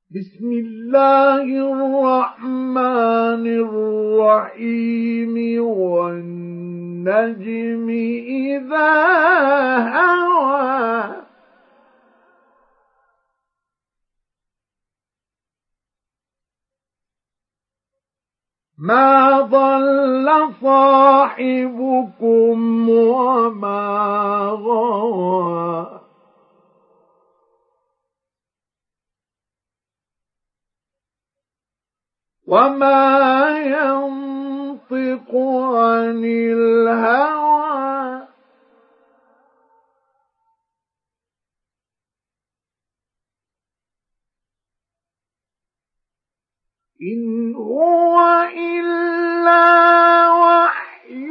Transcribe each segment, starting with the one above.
بسم الله الرحمن الرحيم والنجم إذا هوى ما ضل صاحبكم وما غوى وما ينطق عن الهوى إن هو إلا وحي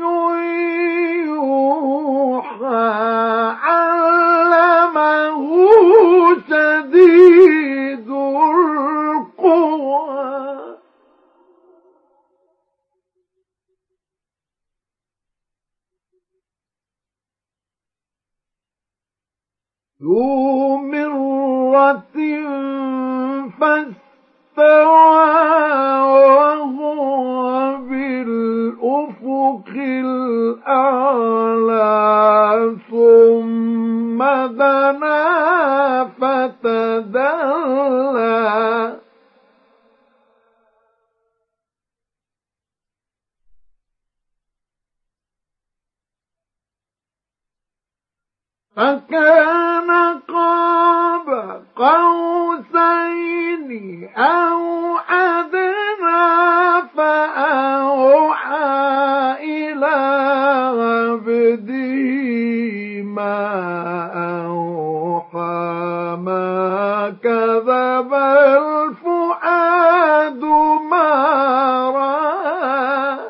يوحى علمه شديد القوى ذو مرة فاستوى وهو بالأفق الأعلى ثم دنا فتدلى فكان قاب قوسين أو أدنى فأوحى إلى عبده ما أوحى ما كذب الفؤاد ما رأى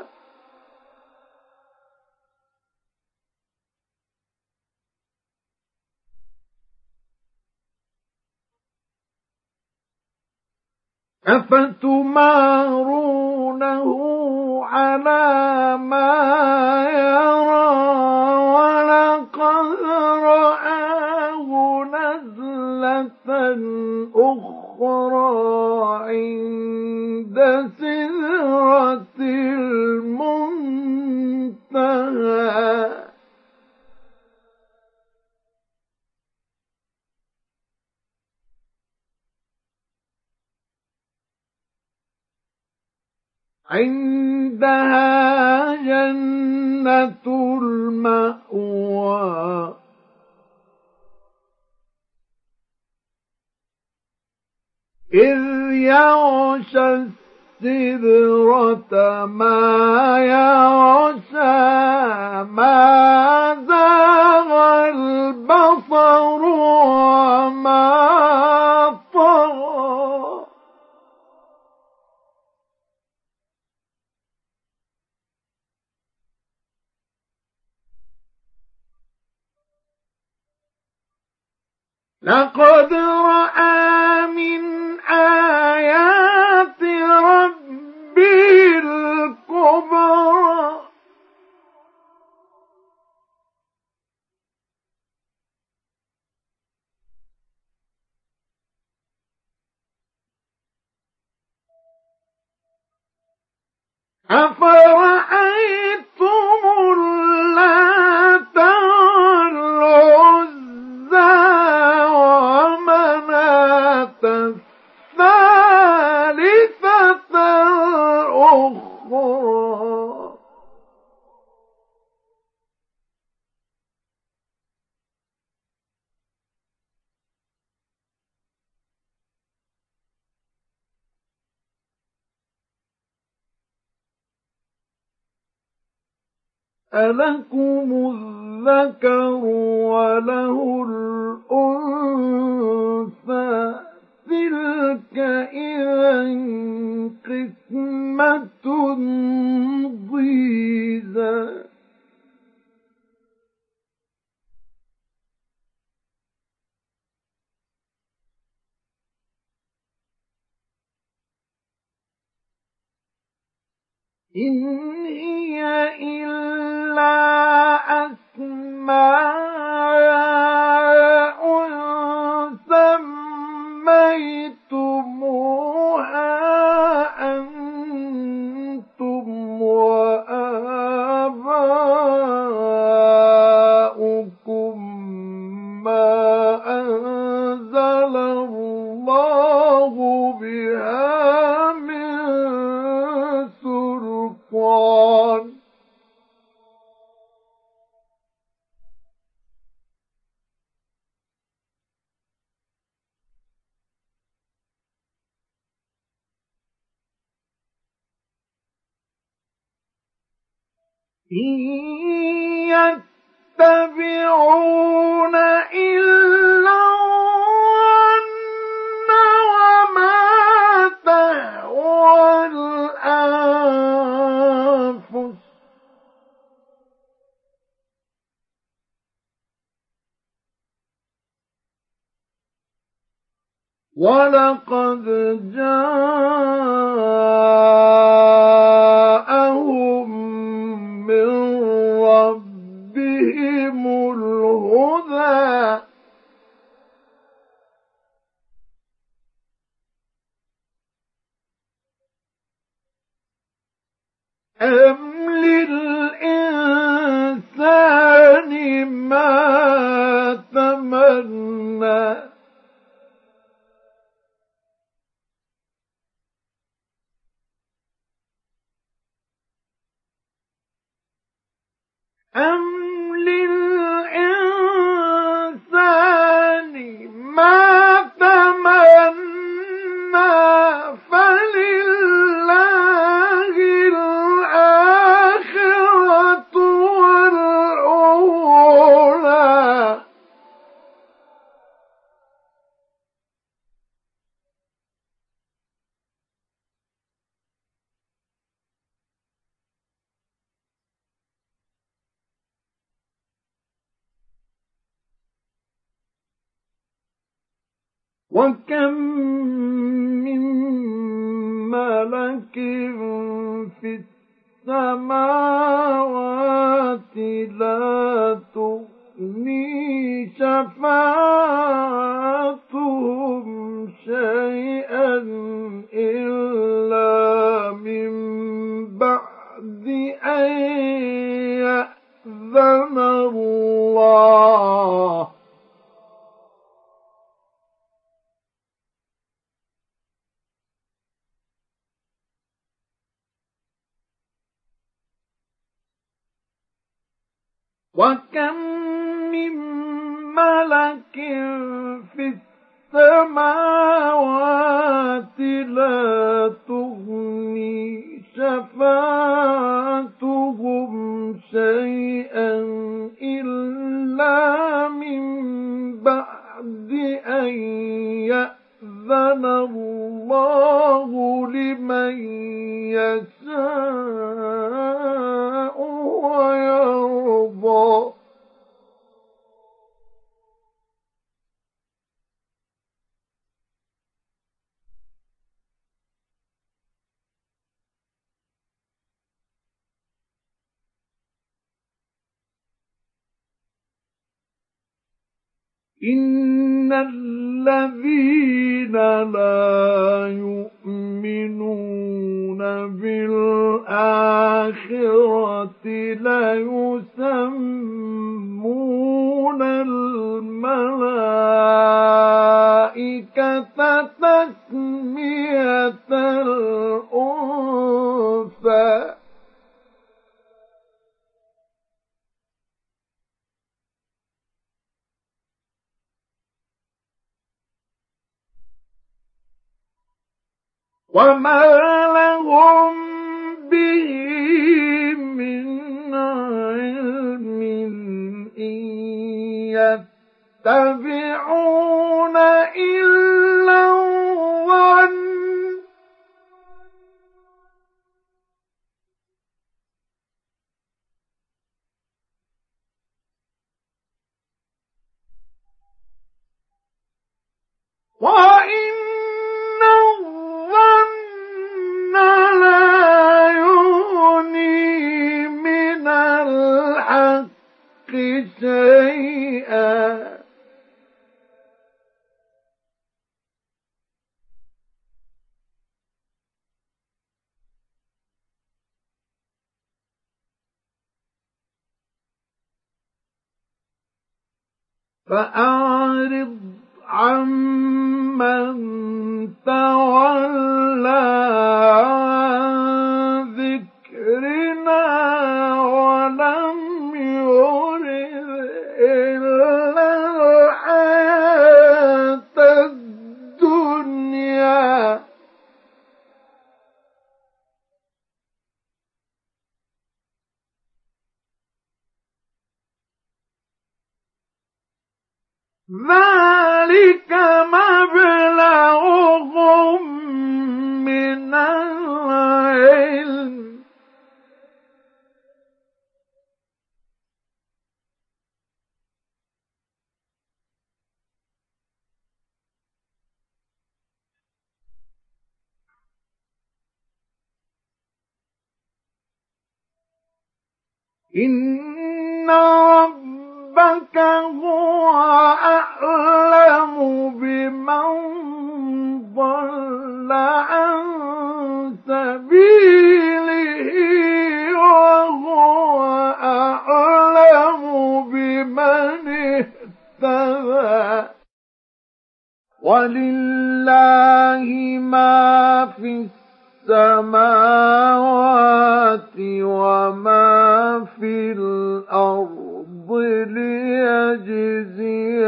أفتمارونه على ما يرى ولقد رآه نزلة أخرى عند سدرة المنتهى عندها جنة المأوى إذ يغشى السدرة ما يغشى ما زاغ البصر وما طغى لقد رأى من آيات ربه الكبرى أفرأيتم اللات والعزى ومناة الثالثة الأخرى ألكم الذكر وله الأنثى تلك إذا قسمة ضيزى إن هي إلا أسماء سميتموها ما أنزل الله بها من سلطان إن يتبعون إلا الظن وما تهوى الأنفس ولقد جاءهم من ربهم الهدى أم للإنسان ما تمنى أم للإنسان ما تمنى فلله الآخرة والأولى وكم من ملك في السماوات لا تغني شفاعتهم شيئا إلا من بعد أن يأذن الله وكم من ملك في السماوات لا تغني شفاعتهم شيئا إلا من بعد أن يأذن الله لمن يشاء ويرضى إن الذين لا يؤمنون بالآخرة ليسمون الملائكة تسمية الأنثى وما لهم به من علم إن يتبعون إلا الظن وإن الظن لا يغني من الحق شيئا فأعرض عمن تولى عن ذكرنا ولم يرد إلا الحياة الدنيا ذلك مبلغهم من العلم إن ربك هو أعلم بمن ضل عن سبيله وهو أعلم بمن اهتدى ولله ما في السماوات وما في الأرض ليجزي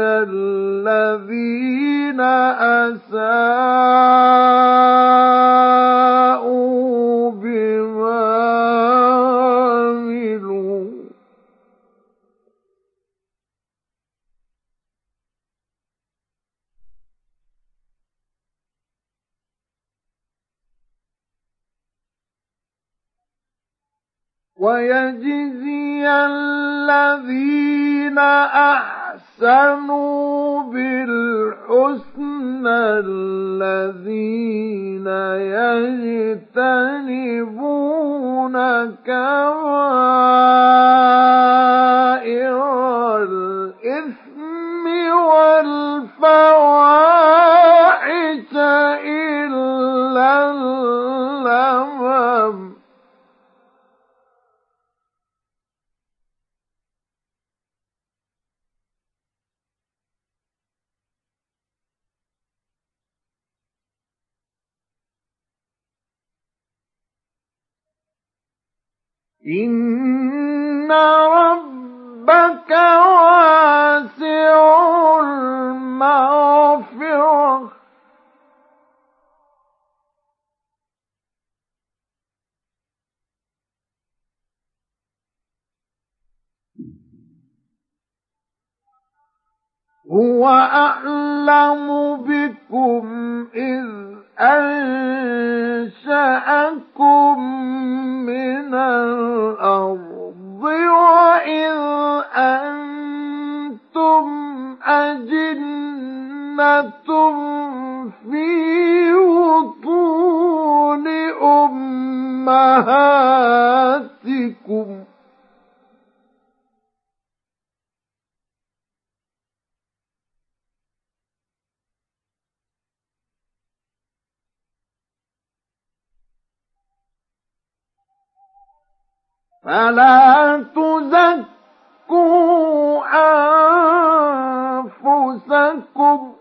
الذين أساءوا بما عملوا ويجزي الذين أحسنوا بالحسنى الذين يجتنبون كبائر الإثم والفواحش إلا اللمم إن ربك واسع المغفرة هو أعلم بكم إذ أنشأكم من الأرض وإذ أنتم أجنة في بطون أمهاتكم فلا تزكوا أنفسكم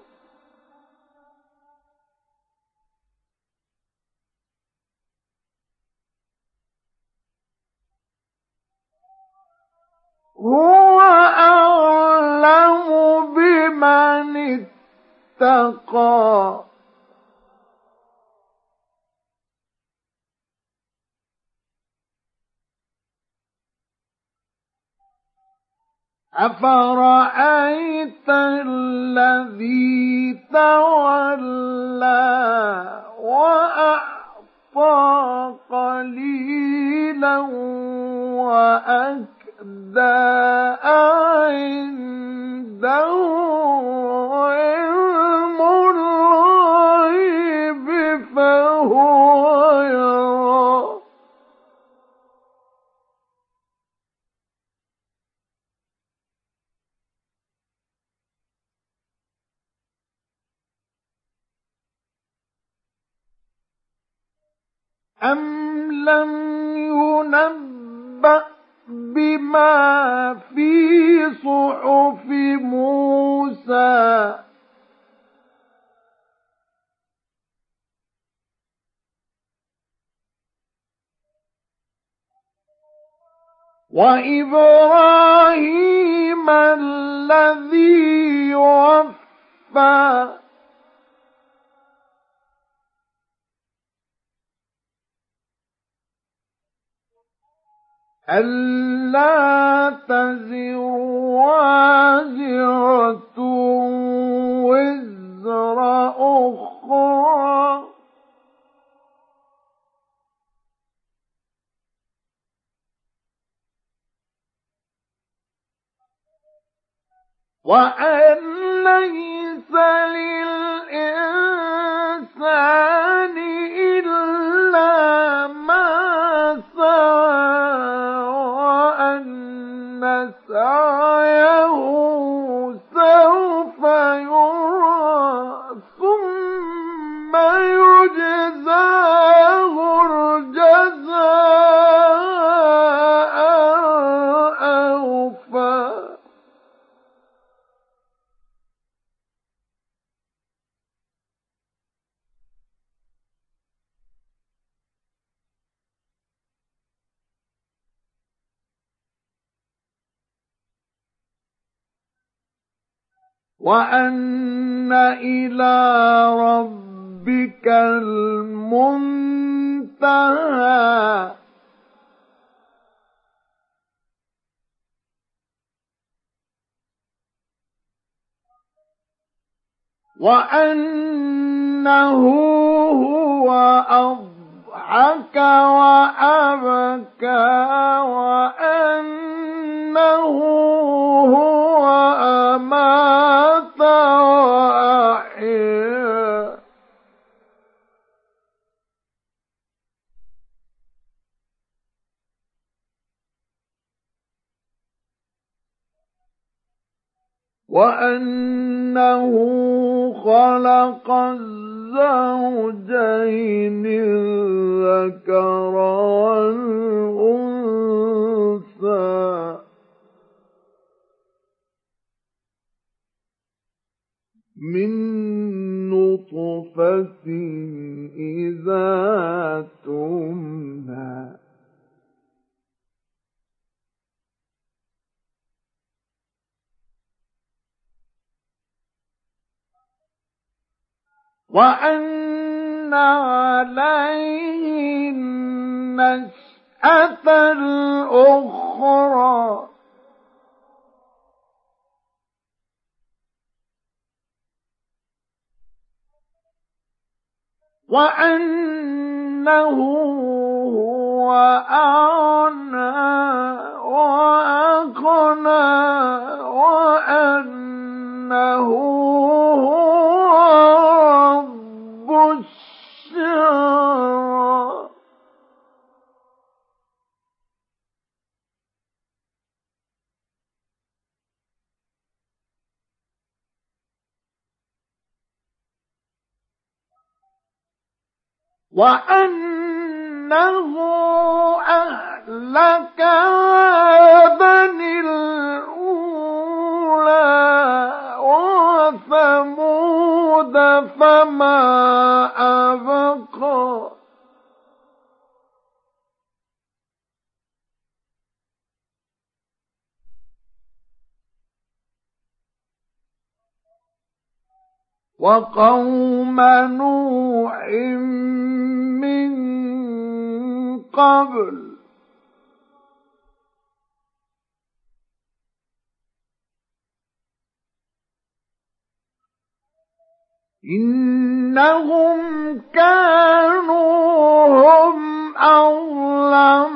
هو أعلم بمن اتقى أفرأيت الذي تولى وأعطى قليلا وأكدى عنده علم الغيب فهو يرى أم لم ينبأ بما في صحف موسى وإبراهيم الذي وفى ألا تزر وازرة وزر أخرى وأن ليس للإنسان إلا ما سعى وأن سعيه سوف يرى ثم يجزاه الجزاء الأوفى وأن إلى ربك المنتهى وأنه هو أضحك وأبكى وأنه هو أمات وأحيا وأنه خلق الزوجين الذكر والأنثى من نطفة إذا تمنى وأن عليه النشأة الأخرى وأنه هو أغنى وأقنى وأنه هو رب الشعرى وأنه أهلك عادا الأولى وثمود فما أبقى وقوم نوح من قبل إنهم كانوا هم أظلم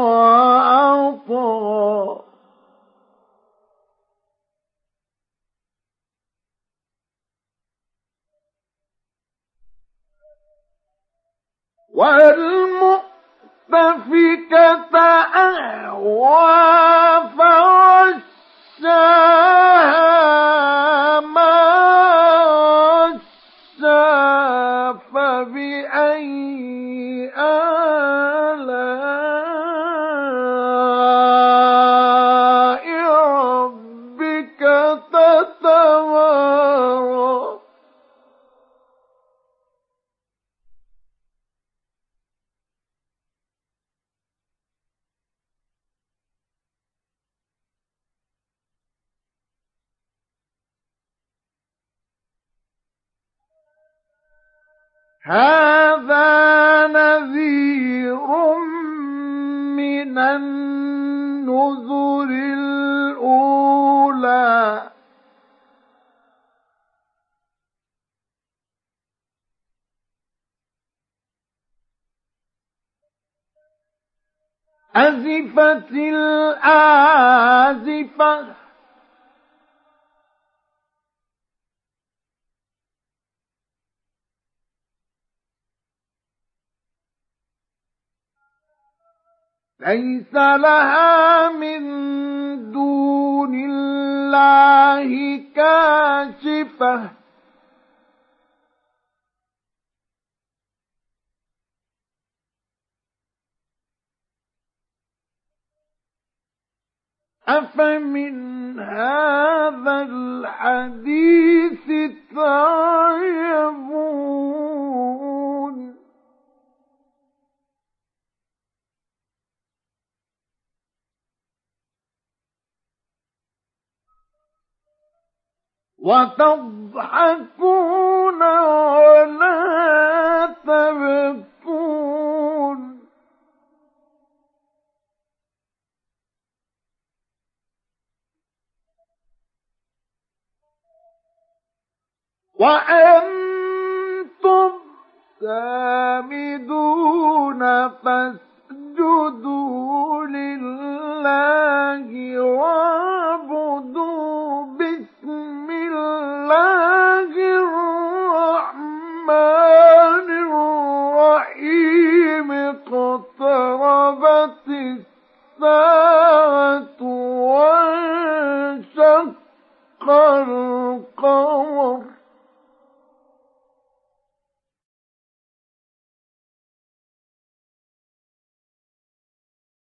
وأطغى والمؤتفكة أهوى فغشاها ما غشى فبأي آلاء هذا نذير من النذر الأولى أزفت الآزفة ليس لها من دون الله كاشفة أفمن هذا الحديث تعجبون وتضحكون ولا تبكون وأنتم سامدون فاسجدوا لله واعبدوا بسم الله الرحمن الرحيم اقتربت الساعة وانشق القمر